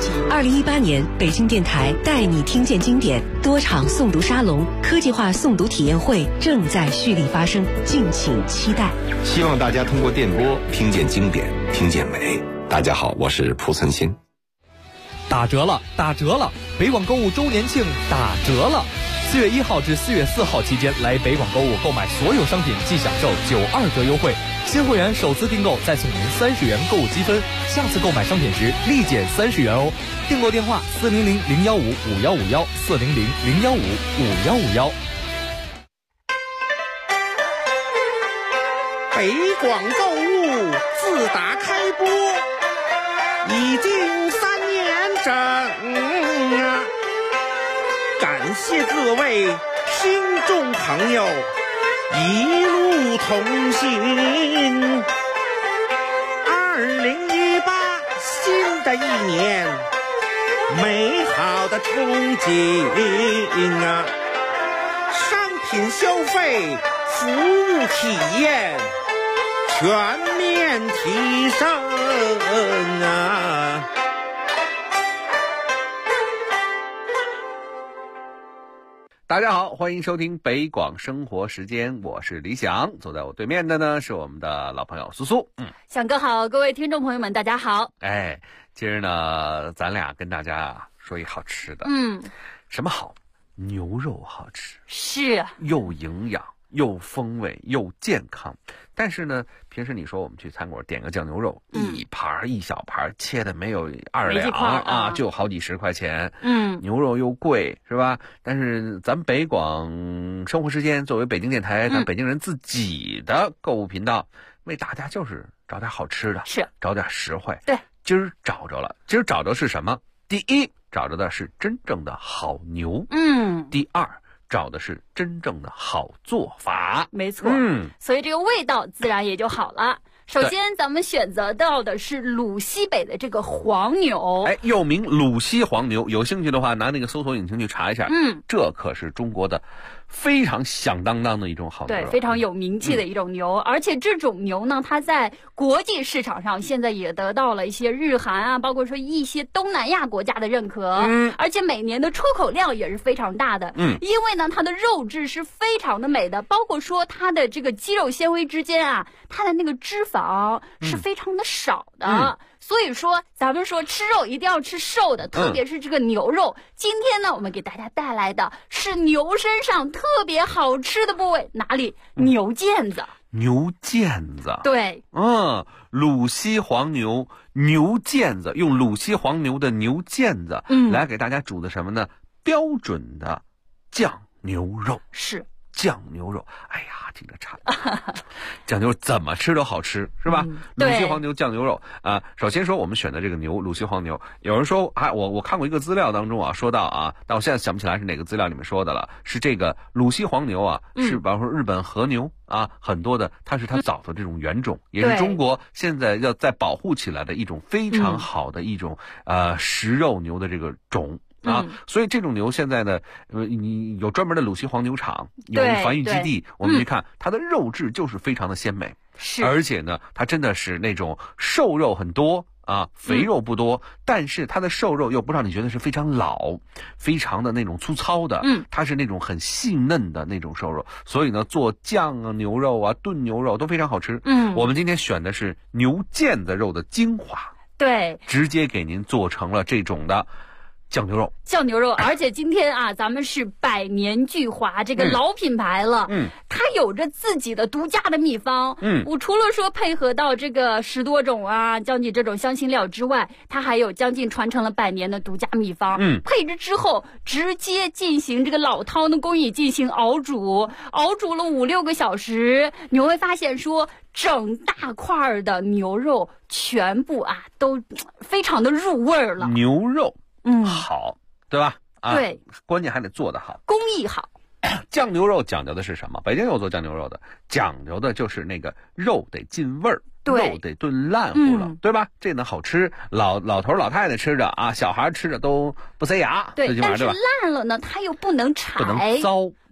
2018年，北京电台带你听见经典多场诵读沙龙、科技化诵读体验会正在蓄力发生，敬请期待。 希望大家通过电波听见经典，听见美。大家好，我是蒲存昕。 打折了，打折了！北广购物周年庆打折了！4月1号至4月4号期间，来北广购物购买所有商品即享受92折优惠。新会员首次订购再送您30元购物积分，下次购买商品时立减30元哦。订购电话400-015-5151，400-015-5151。 北广购物自打开播已经3年整啊！感谢各位听众朋友一路同行。2018新的一年，美好的憧憬啊！商品消费，服务体验全面提升啊！ 大家好，欢迎收听北广生活时间，我是李想，坐在我对面的呢是我们的老朋友苏苏。 想哥好，各位听众朋友们大家好。 今儿呢咱俩跟大家说一好吃的。什么好？牛肉好吃， 是又营养又风味又健康。但是呢，平时你说我们去餐馆点个酱牛肉，一盘一小盘，切的没有2两啊，就好几十块钱。牛肉又贵，是吧？但是咱北广生活时间作为北京电台，咱北京人自己的购物频道，为大家就是找点好吃的， 是找点实惠。 对， 今儿找着了，今儿找着是什么？第一，找着的是真正的好牛。第二，找的是真正的好做法。 没错。所以这个味道自然也就好了。首先咱们选择到的是鲁西北的这个黄牛， 又名鲁西黄牛，有兴趣的话拿那个搜索引擎去查一下。这可是中国的非常响当当的一种好牛肉， 对，非常有名气的一种牛。而且这种牛呢，它在国际市场上现在也得到了一些日韩啊，包括说一些东南亚国家的认可。而且每年的出口量也是非常大的。因为呢它的肉质是非常的美的，包括说它的这个肌肉纤维之间啊，它的那个脂肪是非常的少的。所以说咱们说吃肉一定要吃瘦的，特别是这个牛肉。今天呢我们给大家带来的是牛身上特别好吃的部位，哪里？牛腱子。 牛腱子， 对， 鲁西黄牛牛腱子，用鲁西黄牛的牛腱子来给大家煮的什么呢？标准的酱牛肉。 是酱牛肉，哎呀，听着馋。酱牛肉怎么吃都好吃，是吧？鲁西黄牛酱牛肉啊，首先说我们选的这个牛鲁西黄牛，有人说我看过一个资料当中啊，说到啊，但我现在想不起来是哪个资料里面说的了，是这个鲁西黄牛啊，是比方说日本和牛啊，很多的它是它早的这种原种，也是中国现在要再保护起来的一种非常好的一种食肉牛的这个种。所以这种牛现在呢，你有专门的鲁西黄牛场，有繁育基地，我们去看它的肉质就是非常的鲜美，而且呢，它真的是那种瘦肉很多啊，肥肉不多，但是它的瘦肉又不让你觉得是非常老，非常的那种粗糙的，它是那种很细嫩的那种瘦肉，所以呢，做酱啊、牛肉啊、炖牛肉都非常好吃。我们今天选的是牛腱子肉的精华， 对， 直接给您做成了这种的酱牛肉， 而且今天啊，咱们是百年聚华这个老品牌了，它有着自己的独家的秘方，我除了说配合到这个10多种啊，将近这种香辛料之外，它还有将近传承了100年的独家秘方，配置之后直接进行这个老汤的工艺进行熬煮了5-6个小时，你会发现说整大块的牛肉全部啊都非常的入味儿了， 牛肉。好，对吧？ 对， 关键还得做得好， 工艺好。 酱牛肉讲究的是什么？北京有做酱牛肉的，讲究的就是那个肉得进味儿，肉得炖烂乎了，对吧？这呢好吃，老头老太太吃着啊，小孩吃着都不塞牙， 对，但是烂了呢，它又不能柴， 不能糟。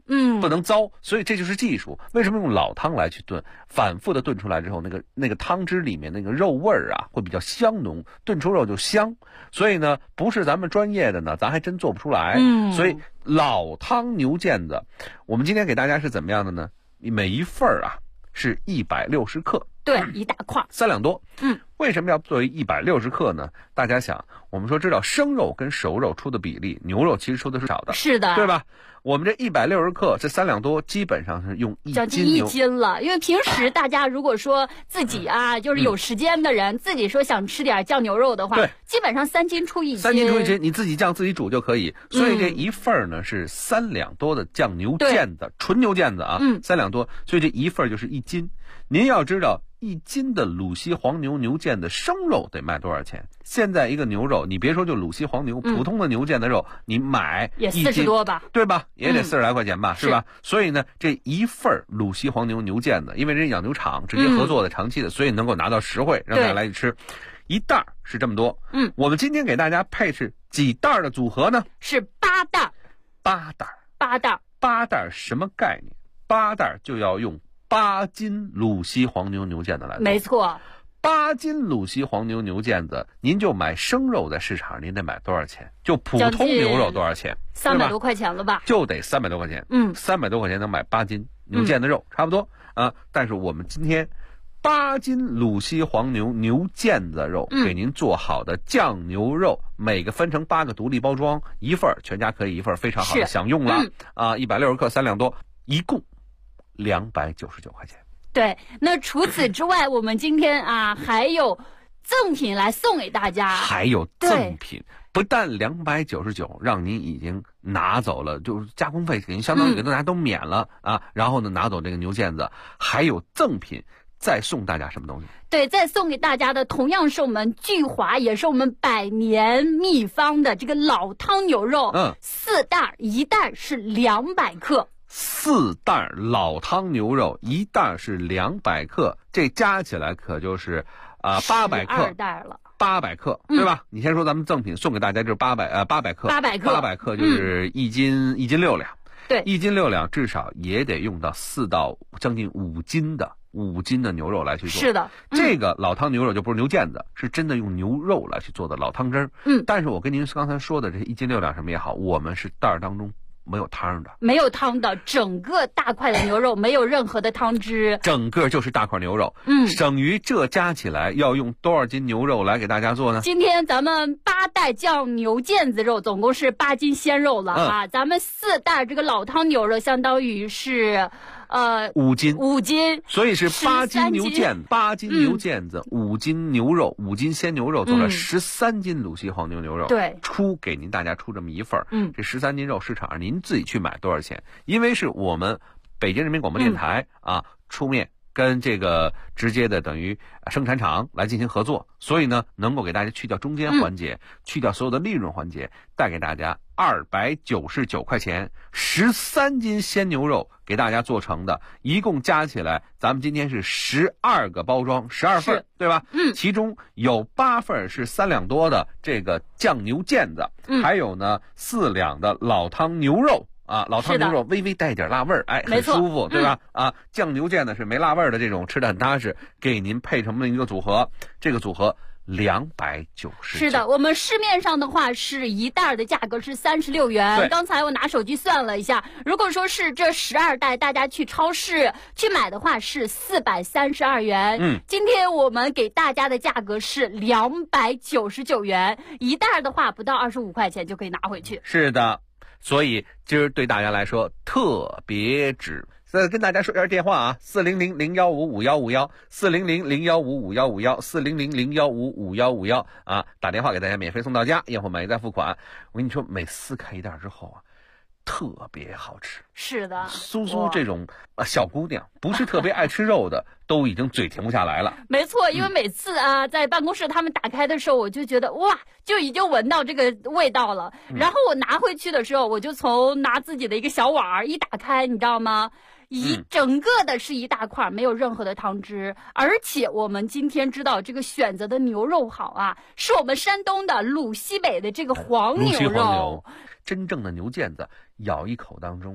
不能糟，所以这就是技术。为什么用老汤来去炖，反复的炖出来之后，那个汤汁里面那个肉味儿啊会比较香浓，炖出肉就香。所以呢，不是咱们专业的呢，咱还真做不出来。所以老汤牛腱子，我们今天给大家是怎么样的呢？每一份啊是160克。 对，一大块 ，3两多。为什么要作为160克呢？大家想，我们说知道生肉跟熟肉出的比例，牛肉其实出的是少的， 是的， 对吧？我们这160克，这3两多，基本上是用将近1斤了。因为平时大家如果说自己啊，就是有时间的人，自己说想吃点酱牛肉的话，基本上3斤出1斤，3 斤出1斤，你自己酱自己煮就可以。所以这一份呢是3两多的酱牛腱子，纯牛腱子啊，3两多，所以这一份就是1斤。您要知道，1斤的鲁西黄牛牛腱子生肉得卖多少钱？现在一个牛肉，你别说就鲁西黄牛，普通的牛腱子肉，你买也40多吧， 对吧？也得40来块钱吧，是吧？所以呢，这一份鲁西黄牛牛腱子，因为人养牛场直接合作的长期的，所以能够拿到实惠，让大家来吃。一袋是这么多。我们今天给大家配置几袋的组合呢？ 是8袋。 8袋什么概念？8袋就要用8斤鲁西黄牛牛腱子来做。 没错 ，8斤鲁西黄牛牛腱子，您就买生肉在市场您得买多少钱？就普通牛肉多少钱 ？300多块钱了吧？ 就得300多块钱。300多块钱能买8斤牛腱子肉，差不多啊。但是我们今天8斤鲁西黄牛牛腱子肉，给您做好的酱牛肉，每个分成8个独立包装，一份全家可以一份非常好的享用了啊！160克，3两多，一共299块钱。 对，那除此之外，我们今天啊还有赠品来送给大家。 还有赠品，不但299，让您已经拿走了，就是加工费给您相当于给大家都免了啊。然后呢，拿走这个牛腱子，还有赠品，再送大家什么东西？ 对，再送给大家的同样是我们聚华，也是我们百年秘方的这个老汤牛肉，4袋，一袋是200克。 4袋老汤牛肉，一袋是200克，这加起来可就是800克。 2袋了。 800克，对吧？你先说咱们赠品送给大家就是800克，800克就是1斤6两。 对 ，1斤6两至少也得用到4到将近5斤的牛肉来去做。 是的， 这个老汤牛肉就不是牛腱子，是真的用牛肉来去做的老汤汁儿。但是我跟您刚才说的这1斤6两什么也好，我们是袋儿当中没有汤的， 整个大块的牛肉没有任何的汤汁， 整个就是大块牛肉。省于这加起来要用多少斤牛肉来给大家做呢？ 今天咱们8袋酱牛腱子肉总共是8斤鲜肉了啊，咱们4袋这个老汤牛肉相当于是 5斤，所以是8斤牛腱子，5斤牛肉，5斤鲜牛肉做了13斤鲁西黄牛牛肉。 对， 给您大家出这么一份这13斤肉市场上您自己去买多少钱？因为是我们北京人民广播电台出面跟这个直接的等于生产厂来进行合作，所以呢能够给大家去掉中间环节，去掉所有的利润环节，带给大家299块钱13斤鲜牛肉给大家做成的，一共加起来咱们今天是12个包装，12份，对吧？其中有8份是3两多的这个酱牛腱子，还有呢4两的老汤牛肉。老汤牛肉微微带一点辣味儿，很舒服，对吧？酱牛腱子是没辣味儿的，这种吃的很踏实，给您配成了一个组合，这个组合299。 是的，我们市面上的话是一袋的价格是36元。刚才我拿手机算了一下，如果说是这12袋，大家去超市去买的话是432元。今天我们给大家的价格是299元，一袋的话不到25块钱就可以拿回去。 是的。所以今儿对大家来说特别值。再跟大家说一下电话啊，400-015-5151 400-015-5151 400-015-5151打电话给大家免费送到家，验货买单付款。我跟你说，每4开一袋之后特别好吃。 是的， 苏苏这种小姑娘不是特别爱吃肉的都已经嘴停不下来了。 没错，因为每次在办公室他们打开的时候，我就觉得哇，就已经闻到这个味道了。然后我拿回去的时候，我就拿自己的一个小碗一打开，你知道吗？整个的是一大块，没有任何的汤汁，而且我们今天知道这个选择的牛肉好是我们山东的鲁西北的这个黄牛肉。 真正的牛腱子咬一口当中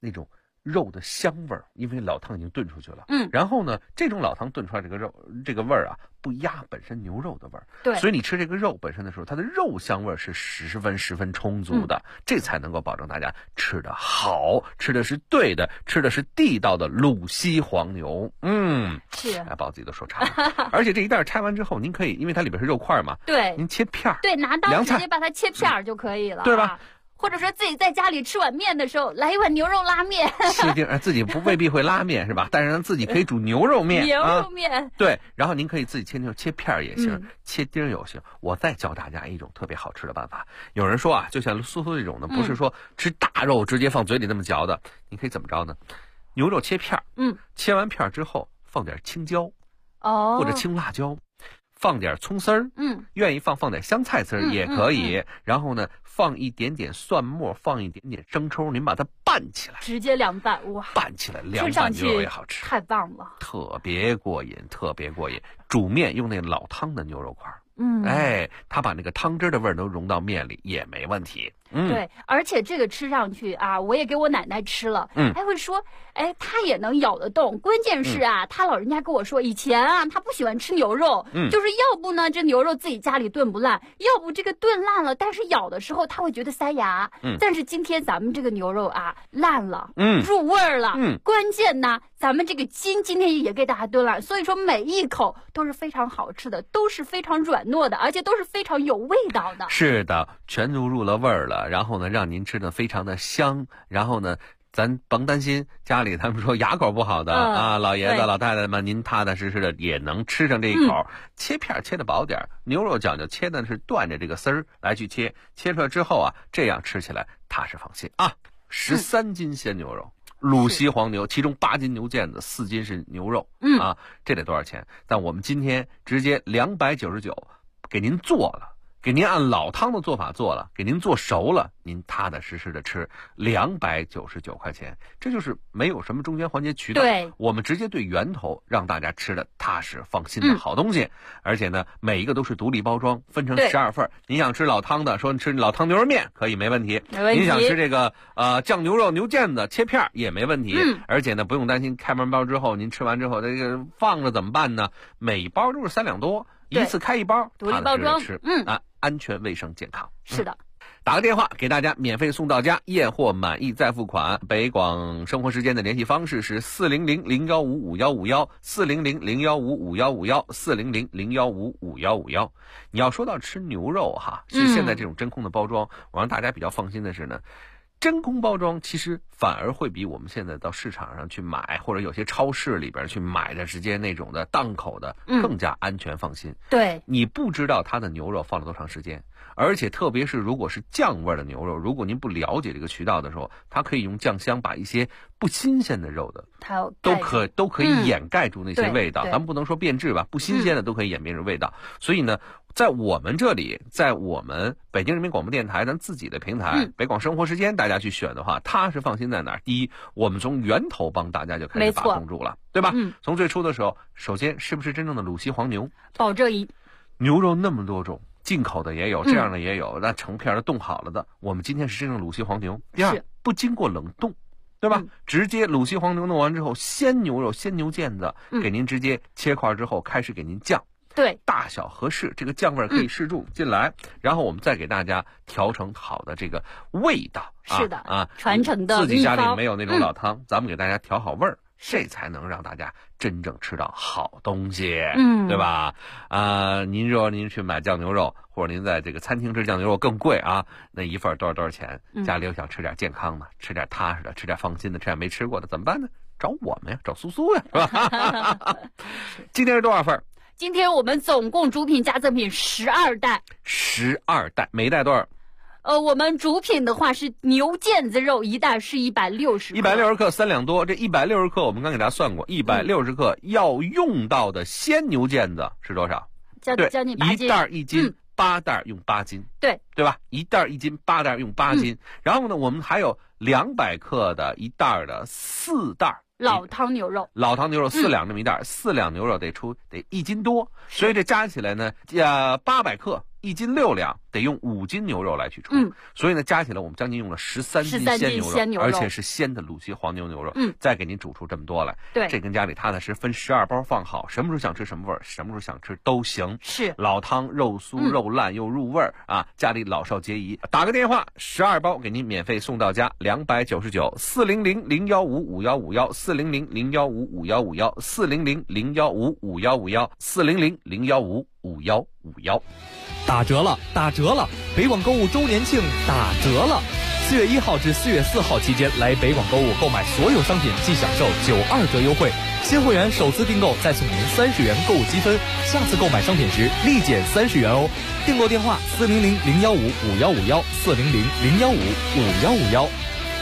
那种肉的香味儿，因为老汤已经炖出去了。然后呢，这种老汤炖出来这个肉这个味儿啊，不压本身牛肉的味儿。 对， 所以你吃这个肉本身的时候，它的肉香味儿是十分充足的，这才能够保证大家吃的好，吃的是对的，吃的是地道的鲁西黄牛。 是， 把我自己都说馋了。而且这一袋拆完之后，您可以，因为它里边是肉块嘛， 对， 您切片儿， 对，拿刀直接把它切片儿就可以了， 对吧？ 或者说自己在家里吃碗面的时候，来一碗牛肉拉面。 自己未必会拉面是吧？但是咱自己可以煮牛肉面。 牛肉面， 对。然后您可以自己切片儿也行，切丁也行。我再教大家一种特别好吃的办法。有人说啊，就像苏苏这种的，不是说吃大肉直接放嘴里那么嚼的，你可以怎么着呢？牛肉切片儿，切完片儿之后放点青椒，或者青辣椒。放点葱丝儿，愿意放点香菜丝儿也可以。然后呢，放一点点蒜末，放一点点生抽，您把它拌起来， 直接凉拌，哇， 拌起来凉拌牛肉也好吃， 太棒了， 特别过瘾，特别过瘾。煮面用那老汤的牛肉块，它把那个汤汁的味儿都融到面里也没问题。 对，而且这个吃上去啊，我也给我奶奶吃了，还会说，她也能咬得动。关键是啊，她老人家跟我说，以前啊，她不喜欢吃牛肉，就是要不呢，这牛肉自己家里炖不烂，要不这个炖烂了，但是咬的时候她会觉得塞牙。但是今天咱们这个牛肉啊，烂了，入味儿了，关键呢，咱们这个筋今天也给大家炖烂，所以说每一口都是非常好吃的，都是非常软糯的，而且都是非常有味道的。 是的，全都入了味儿了。然后呢，让您吃的非常的香。然后呢，咱甭担心家里他们说牙口不好的老爷子老太太们，您踏踏实实的也能吃上这一口。切片切的薄点，牛肉讲究切的是断着这个丝儿来去切出来之后啊，这样吃起来踏实放心啊。13斤鲜牛肉，鲁西黄牛，其中8斤牛腱子，4斤是牛肉，这得多少钱？但我们今天直接299给您做了。给您按老汤的做法做了，给您做熟了，您踏踏实实的吃，299块钱，这就是没有什么中间环节渠道。 对， 我们直接对源头，让大家吃的踏实放心的好东西。而且呢，每一个都是独立包装，分成12份。您想吃老汤的，说你吃老汤牛肉面可以，没问题。您想吃这个酱牛肉牛腱子切片也没问题。而且呢，不用担心开完包之后，您吃完之后这个放着怎么办呢？每包都是3两多。一次开一包， 独立包装吃，安全卫生健康。 是的， 打个电话给大家免费送到家，验货满意再付款。北广生活时间的联系方式是400-015-5151，400-015-5151，400-015-5151。你要说到吃牛肉哈，是现在这种真空的包装，我让大家比较放心的是呢，真空包装其实反而会比我们现在到市场上去买，或者有些超市里边去买的直接那种的档口的更加安全放心。 对， 你不知道它的牛肉放了多长时间，而且特别是如果是酱味的牛肉，如果您不了解这个渠道的时候，它可以用酱香把一些不新鲜的肉的都可以掩盖住那些味道。咱们不能说变质吧，不新鲜的都可以掩盖住味道。所以呢，在我们这里，在我们北京人民广播电台咱自己的平台北广生活时间，大家去选的话，踏实放心在哪儿？第一，我们从源头帮大家就开始把控住了，对吧？从最初的时候，首先是不是真正的鲁西黄牛？ 保证牛肉那么多种，进口的也有，这样的也有，那成片的冻好了的。我们今天是真正鲁西黄牛。第二，不经过冷冻，对吧？直接鲁西黄牛弄完之后，鲜牛肉、鲜牛腱子，给您直接切块之后，开始给您酱。 对， 大小合适，这个酱味可以适中进来，然后我们再给大家调成好的这个味道。 是的，传承的自己家里没有那种老汤，咱们给大家调好味儿，这才能让大家真正吃到好东西，对吧？您说您去买酱牛肉，或者您在这个餐厅吃酱牛肉更贵啊，那一份多少钱？家里又想吃点健康的，吃点踏实的，吃点放心的，吃点没吃过的，怎么办呢？找我们呀，找苏苏呀，是吧？今天是多少份？ 今天我们总共主品加赠品12袋 ，12袋，每一袋多少？ 我们主品的话是牛腱子肉，一袋是160克 ，160克3两多。这160克我们刚给大家算过，160克要用到的鲜牛腱子是多少？ 将近8斤， 一袋1斤，8袋用8斤，对吧？一袋1斤，8袋用8斤。然后呢，我们还有200克的一袋的4袋。 老汤牛肉 4两这么一袋，4两牛肉得1斤多，所以这加起来呢，800克1斤6两， 得用5斤牛肉来去冲，所以呢，加起来我们将近用了13斤鲜牛肉，而且是鲜的鲁西黄牛牛肉，再给您煮出这么多来。 对， 这跟家里踏踏实分12包放好，什么时候想吃什么味儿，什么时候想吃都行。 是老汤肉酥肉烂又入味儿啊，家里老少皆宜。打个电话，12包给您免费送到家，400-015-5151，400-015-5151，400-015-5151，400-015-5151。 打折了，打折了！北广购物周年庆打折了！4月1号至4月4号期间，来北广购物购买所有商品即享受92折优惠。新会员首次订购再送您30元购物积分，下次购买商品时立减30元哦。订购电话：400-015-5151，400-015-5151。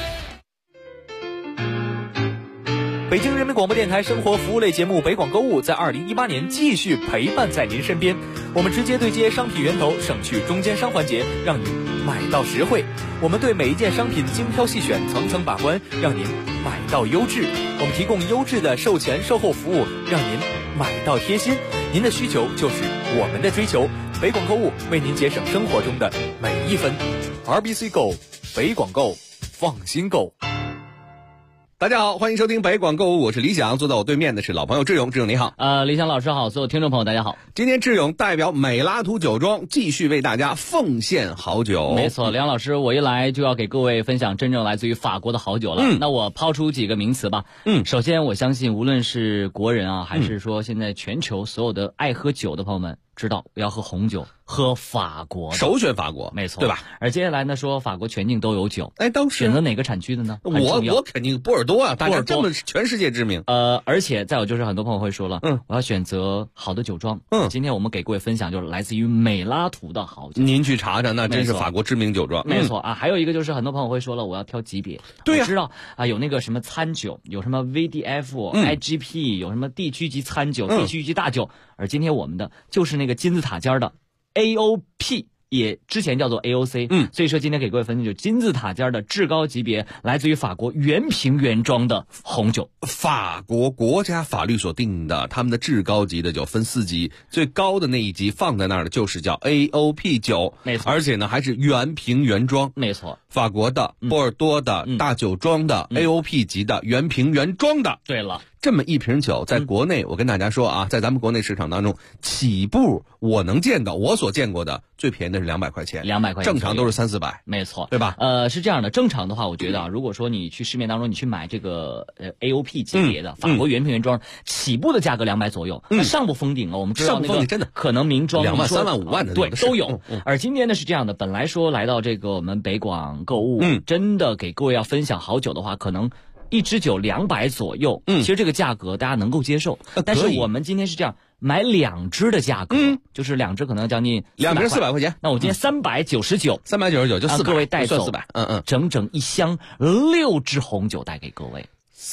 北京人民广播电台生活服务类节目《北广购物》在2018年继续陪伴在您身边。我们直接对接商品源头，省去中间商环节，让您买到实惠。我们对每一件商品精挑细选，层层把关，让您买到优质。我们提供优质的售前售后服务，让您买到贴心。您的需求就是我们的追求。北广购物为您节省生活中的每一分。RBC Go， 北广购，放心购。 大家好，欢迎收听北广购物，我是李想，坐在我对面的是老朋友志勇。志勇你好。 李想老师好，所有听众朋友大家好。 今天志勇代表美拉图酒庄继续为大家奉献好酒。 没错，梁老师，我一来就要给各位分享真正来自于法国的好酒了。那我抛出几个名词吧。首先我相信无论是国人啊，还是说现在全球所有的爱喝酒的朋友们，知道要喝红酒，喝法国的， 首选法国， 没错， 对吧？ 而接下来呢，说法国全境都有酒， 当时选择哪个产区的呢？ 我肯定波尔多啊，大家这么全世界知名。 而且再有就是很多朋友会说了，我要选择好的酒庄。今天我们给各位分享就是来自于美拉图的好酒， 您去查查，那真是法国知名酒庄。 没错啊，还有一个就是很多朋友会说了，我要挑级别。 对呀， 我知道啊，有那个什么餐酒，有什么 VDF、IGP， 有什么地区级餐酒、地区级大酒，而今天我们的就是那个金字塔尖的 AOP， 也之前叫做 AOC， 所以说今天给各位分享就金字塔尖的至高级别，来自于法国原瓶原装的红酒。 法国国家法律所定的，他们的至高级的酒分4级，最高的那一级放在那儿的就是叫 AOP 酒， 没错， 而且呢还是原瓶原装， 没错， 法国的、波尔多的、大酒庄的、AOP 级的原瓶原装的。 对了。 这么一瓶酒在国内，我跟大家说啊，在咱们国内市场当中，起步我能见到，我所见过的最便宜的是200块钱 ，200块钱， 正常都是300-400， 没错， 对吧？ 是这样的，正常的话，我觉得啊，如果说你去市面当中你去买这个AOP 级别的法国原瓶原装，起步的价格200左右，那上不封顶了。我们知道那个真的可能名庄 2万、3万、5万的对都有。而今天呢是这样的，本来说来到这个我们北广购物，真的给各位要分享好酒的话，可能一支酒200左右，其实这个价格大家能够接受。但是我们今天是这样，买2支的价格，就是2支可能将近 2瓶400块钱。 那我今天399 就400， 各位带走 400， 整整一箱6支红酒带给各位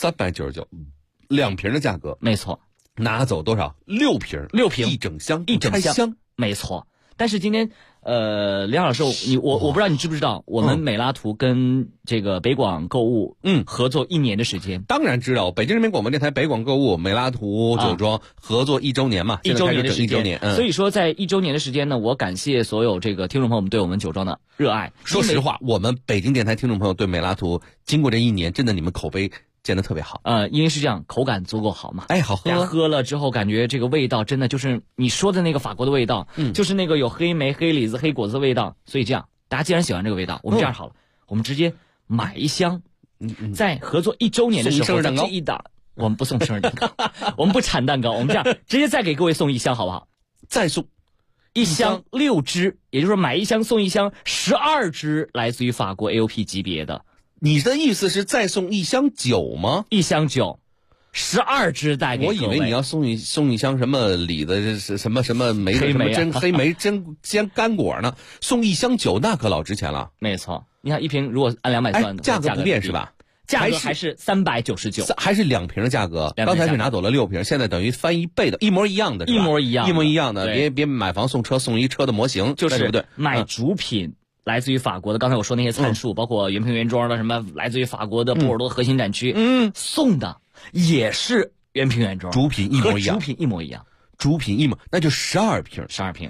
，399，2瓶的价格， 没错。 拿走多少？6瓶，一整箱， 没错。但是今天，梁老师，我不知道你知不知道，我们美拉图跟这个北广购物，合作1年的时间。 当然知道，北京人民广播电台北广购物、美拉图酒庄合作1周年嘛 ，1周年的时间，1周年。 所以说，在1周年的时间呢，我感谢所有这个听众朋友们对我们酒庄的热爱。 说实话，我们北京电台听众朋友对美拉图，经过这1年，真的你们口碑见得特别好。 因为是这样，口感足够好嘛。 好喝。 喝了之后，感觉这个味道真的就是你说的那个法国的味道，就是那个有黑莓、黑李子、黑果子的味道。所以这样，大家既然喜欢这个味道，我们这样好了，我们直接买一箱，在合作1周年的时候，这一档我们不送生日蛋糕，我们不产蛋糕，我们这样直接再给各位送1箱，好不好？ 再送 1箱6支，也就是说买1箱送1箱12支，来自于法国 AOP 级别的。 你的意思是再送1箱酒吗 ？1箱酒，12支带给各位。 我以为你要送一箱什么李子什么莓黑莓黑莓真干果呢？送1箱酒那可老值钱了。 没错，你看一瓶如果按200算的， 价格不变是吧？ 价格还是399， 还是2瓶的价格。刚才是拿走了6瓶，现在等于翻1倍的，一模一样的， 一模一样的。 别买房送车送1车的模型， 就是对不对？ 买主品。来自于法国的，刚才我说那些参数，包括原瓶原装的什么，来自于法国的波尔多核心展区，送的也是原瓶原装， 主品一模一样， 主品一模一样， 那就12瓶，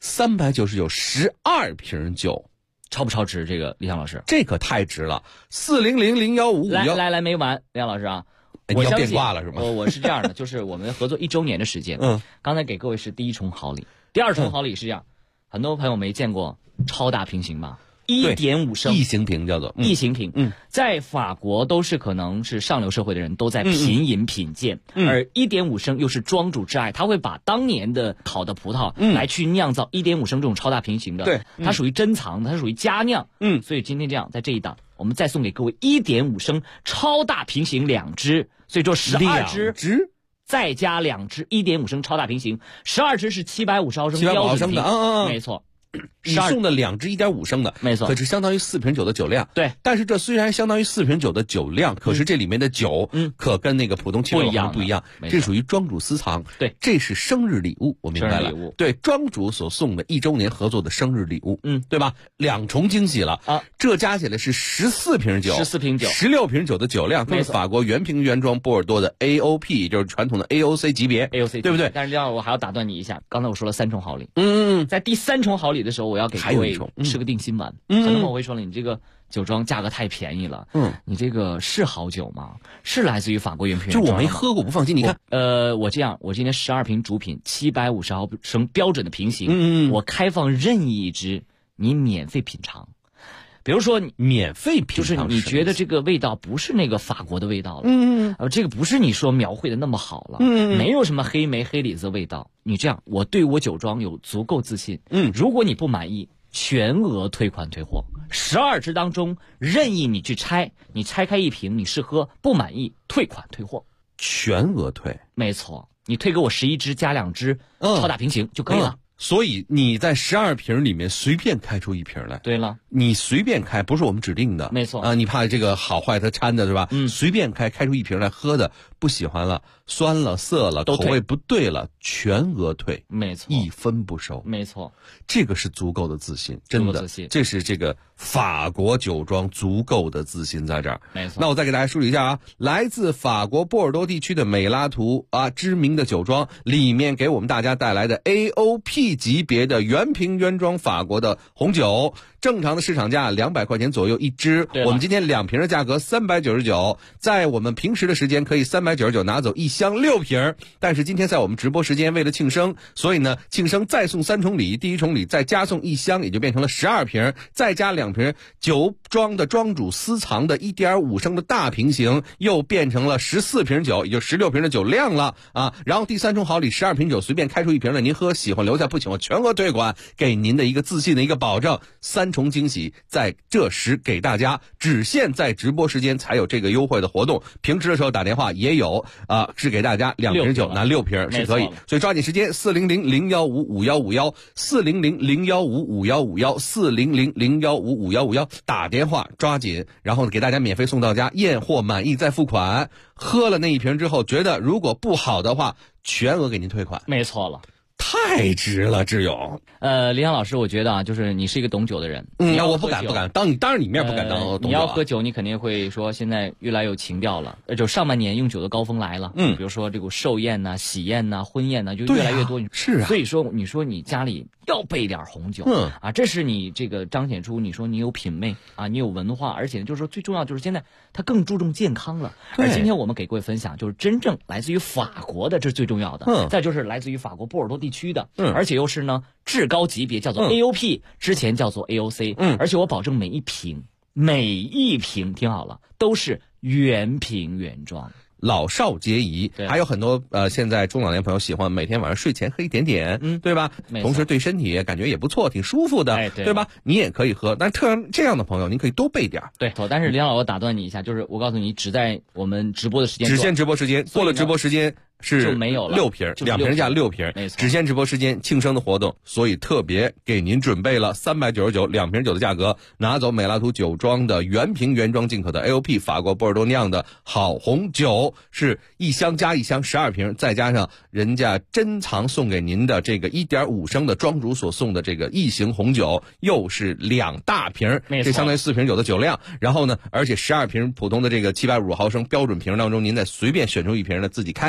399，12瓶酒， 超不超值？这个李想老师， 这可太值了。400011551， 来没完，李想老师啊， 你要变卦了是吗？ 我是这样的，就是我们合作1周年的时间，刚才给各位是第一重好礼，第二重好礼是这样，很多朋友没见过超大瓶型吧？1.5升异形瓶叫做异形瓶，在法国都是可能是上流社会的人都在品饮品鉴，而1.5升又是庄主之爱，他会把当年的好的葡萄来去酿造1.5升这种超大瓶型的， 对， 它属于珍藏的，它属于佳酿，所以今天这样在这一档，我们再送给各位1.5升超大瓶型2支，所以说12支。再加2支1.5升超大瓶型，12支是750毫升标准瓶，没错。 你送的2支1.5升的， 没错， 可是相当于4瓶酒的酒量。 对， 但是这虽然相当于4瓶酒的酒量，可是这里面的酒，可跟那个普通750毫升不一样。这属于庄主私藏。 对， 这是生日礼物，我明白了。 礼物， 对，庄主所送的1周年合作的生日礼物，对吧？2重惊喜了啊！这加起来是14瓶酒 ，14瓶酒 ，16瓶酒的酒量，都是法国原瓶原装波尔多的 AOP， 就是传统的 AOC 级别 ，AOC 对不对？ 但是我还要打断你一下，刚才我说了3重好礼，在第3重好礼的时候，我要给各位吃个定心丸。很多朋友会说了，你这个酒庄价格太便宜了，你这个是好酒吗？是来自于法国原瓶原装就我没喝过，不放心。你看， 我这样，我今天12瓶主品750毫升标准的瓶型，我开放任意一支，你免费品尝。比如说你免费品尝， 就是你觉得这个味道不是那个法国的味道了，这个不是你说描绘的那么好了，没有什么黑莓黑李子的味道。你这样，我对我酒庄有足够自信，如果你不满意，全额退款退货。12支当中任意你去拆，你拆开1瓶你试喝，不满意退款退货， 全额退。 没错，你退给我11支加2支超大瓶型就可以了。 所以你在12瓶里面随便开出1瓶来。 对了， 你随便开，不是我们指定的。 没错啊，你怕这个好坏它掺的是吧？随便开出1瓶来喝的，不喜欢了，酸了涩了，口味不对了，全额退。 没错 ，1分不收。 没错， 这个是足够的自信，真的，这是这个法国酒庄足够的自信在这儿。 没错。 那我再给大家梳理一下啊，来自法国波尔多地区的美拉图啊，知名的酒庄里面给我们大家带来的 AOP 级别的原瓶原装法国的红酒，正常的市场价200块钱左右1支，我们今天2瓶的价格399，在我们平时的时间可以399拿走1箱6瓶，但是今天在我们直播时间为了庆生，所以呢庆生再送3重礼，第1重礼再加送1箱，也就变成了12瓶，再加2瓶酒庄的庄主私藏的1.5升的大瓶型，又变成了14瓶酒，也就16瓶的酒量了啊。然后第3重好礼12瓶酒随便开出1瓶来，您喝喜欢留下，不喜欢全额退款，给您的一个自信的一个保证。3重惊喜在这时给大家，只限在直播时间才有这个优惠的活动，平时的时候打电话也有啊，是给大家2瓶酒拿6瓶是可以，所以抓紧时间，40001555151 400015551 400015551打电话抓紧，然后给大家免费送到家，验货满意再付款。喝了那1瓶之后，觉得如果不好的话，全额给您退款。 没错了。 太值了，志勇。 李阳老师，我觉得啊，就是你是一个懂酒的人。 我不敢，当着你面不敢当懂酒。 你要喝酒，你肯定会说现在越来有情调了，就上半年用酒的高峰来了。比如说这个寿宴呐、喜宴呐、婚宴呐，就越来越多。 是啊。 所以说，你说你家里要备点红酒，这是你这个彰显出你说你有品味啊，你有文化，而且就是说最重要就是现在它更注重健康了。而今天我们给各位分享就是真正来自于法国的，这是最重要的。再就是来自于法国波尔多地区的，而且又是呢至高级别，叫做 AOP，之前叫做 AOC，而且我保证每一瓶听好了都是原瓶原装。 老少皆宜，还有很多现在中老年朋友喜欢每天晚上睡前喝一点点，对吧？同时对身体感觉也不错，挺舒服的，对吧？你也可以喝，但是这样的朋友您可以多备点。 对，但是李老，我打断你一下，就是我告诉你，只在我们直播的时间， 只限直播时间，过了直播时间是没有了 6瓶，2瓶加6瓶，只限直播时间庆生的活动，所以特别给您准备了399，2瓶酒的价格，拿走美拉图酒庄的原瓶原装进口的 AOP 法国波尔多酿的好红酒，是1箱加1箱12瓶，再加上人家珍藏送给您的这个1.5升的庄主所送的这个异形红酒，又是2大瓶，这相当于4瓶酒的酒量。然后呢，而且12瓶普通的这个750毫升标准瓶当中，您再随便选出1瓶的自己开。 对了。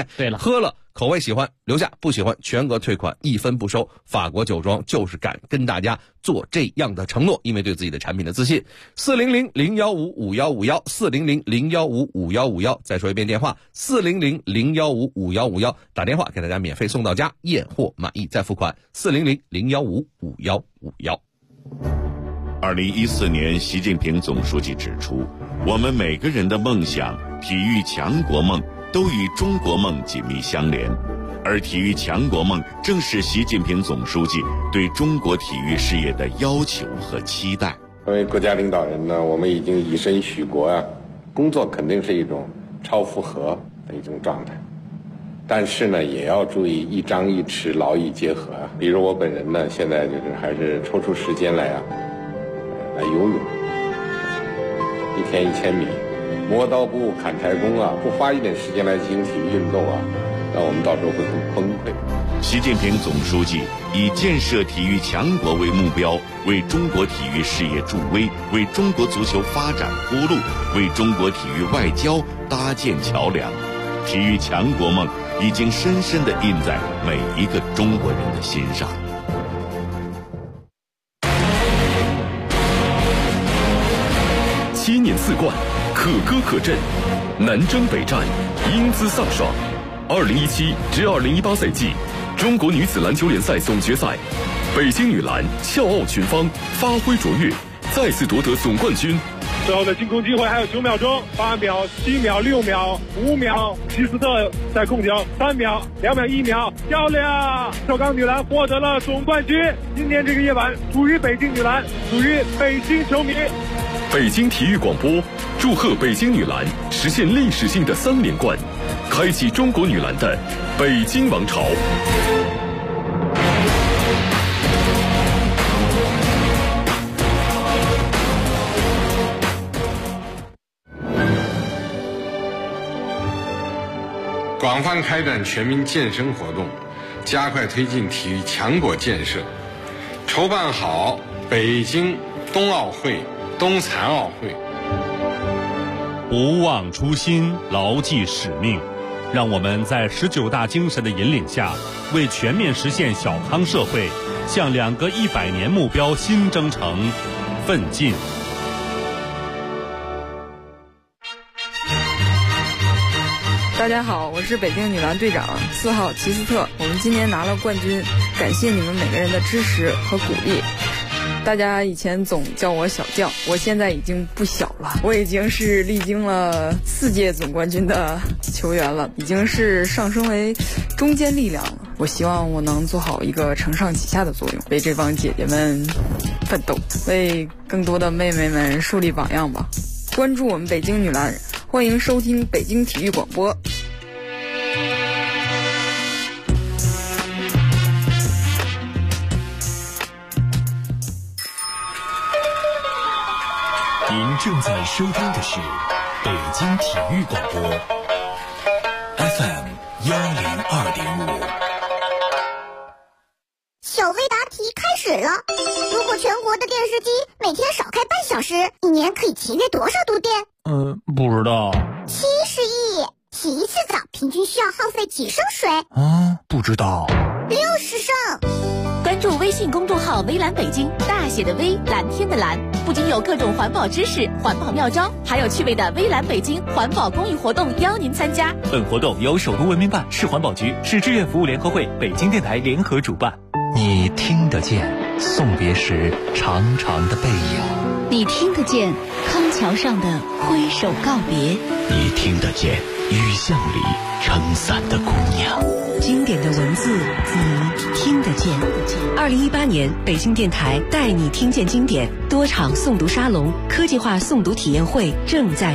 喝了口味喜欢留下，不喜欢全额退款，1分不收。法国酒庄就是敢跟大家做这样的承诺，因为对自己的产品的自信。400-015-5151，400-015-5151，再说一遍电话，400-015-5151，打电话给大家免费送到家，验货满意再付款，400-015-5151。 2014年，习近平总书记指出，我们每个人的梦想、体育强国梦都与中国梦紧密相连，而体育强国梦正是习近平总书记对中国体育事业的要求和期待。 作为国家领导人呢，我们已经以身许国啊，工作肯定是一种超负荷的一种状态，但是呢，也要注意一张一弛，劳逸结合啊。比如我本人呢，现在就是还是抽出时间来游泳，1天1000米，磨刀不误砍柴工啊，不花一点时间来进行体育运动啊，那我们到时候会很崩溃。 习近平总书记以建设体育强国为目标，为中国体育事业助威，为中国足球发展铺路，为中国体育外交搭建桥梁。体育强国梦已经深深地印在每一个中国人的心上。 7年4冠，可歌可阵，南征北战，英姿飒爽。2017至2018赛季中国女子篮球联赛总决赛，北京女篮笑傲群芳，发挥卓越，再次夺得总冠军。 最后的进攻机会还有9秒钟，8秒、7秒、6秒、5秒，齐斯特在控球，3秒、2秒、1秒，漂亮！首钢女篮获得了总冠军。今天这个夜晚属于北京女篮，属于北京球迷。 北京体育广播祝贺北京女篮实现历史性的3连冠，开启中国女篮的北京王朝。 广泛开展全民健身活动，加快推进体育强国建设，筹办好北京冬奥会、冬残奥会。 不忘初心，牢记使命，让我们在19大精神的引领下，为全面实现小康社会，向2个100年目标新征程奋进。 大家好，我是北京女篮队长4号齐斯特，我们今年拿了冠军，感谢你们每个人的支持和鼓励。大家以前总叫我小将，我现在已经不小了，我已经是历经了4届总冠军的球员了，已经是上升为中坚力量了。我希望我能做好一个承上启下的作用，为这帮姐姐们奋斗，为更多的妹妹们树立榜样吧。关注我们北京女篮，欢迎收听北京体育广播。 您正在收听的是北京体育广播 FM 102.5。 小微答题开始了。如果全国的电视机每天少开半小时，一年可以节约多少度电？ 不知道。 70亿。洗一次澡平均需要耗费几升水？ 不知道。 60升。 关注微信公众号微蓝北京，大写的微，蓝天的蓝，不仅有各种环保知识、环保妙招，还有趣味的微蓝北京环保公益活动邀您参加。 本活动由首都文明办、市环保局、市志愿服务联合会、北京电台联合主办。 你听得见送别时长长的背影， 你听得见康桥上的挥手告别， 你听得见雨巷里撑伞的姑娘。 经典的文字你听得见。2018年北京电台带你听见经典多场诵读沙龙、科技化诵读体验会正在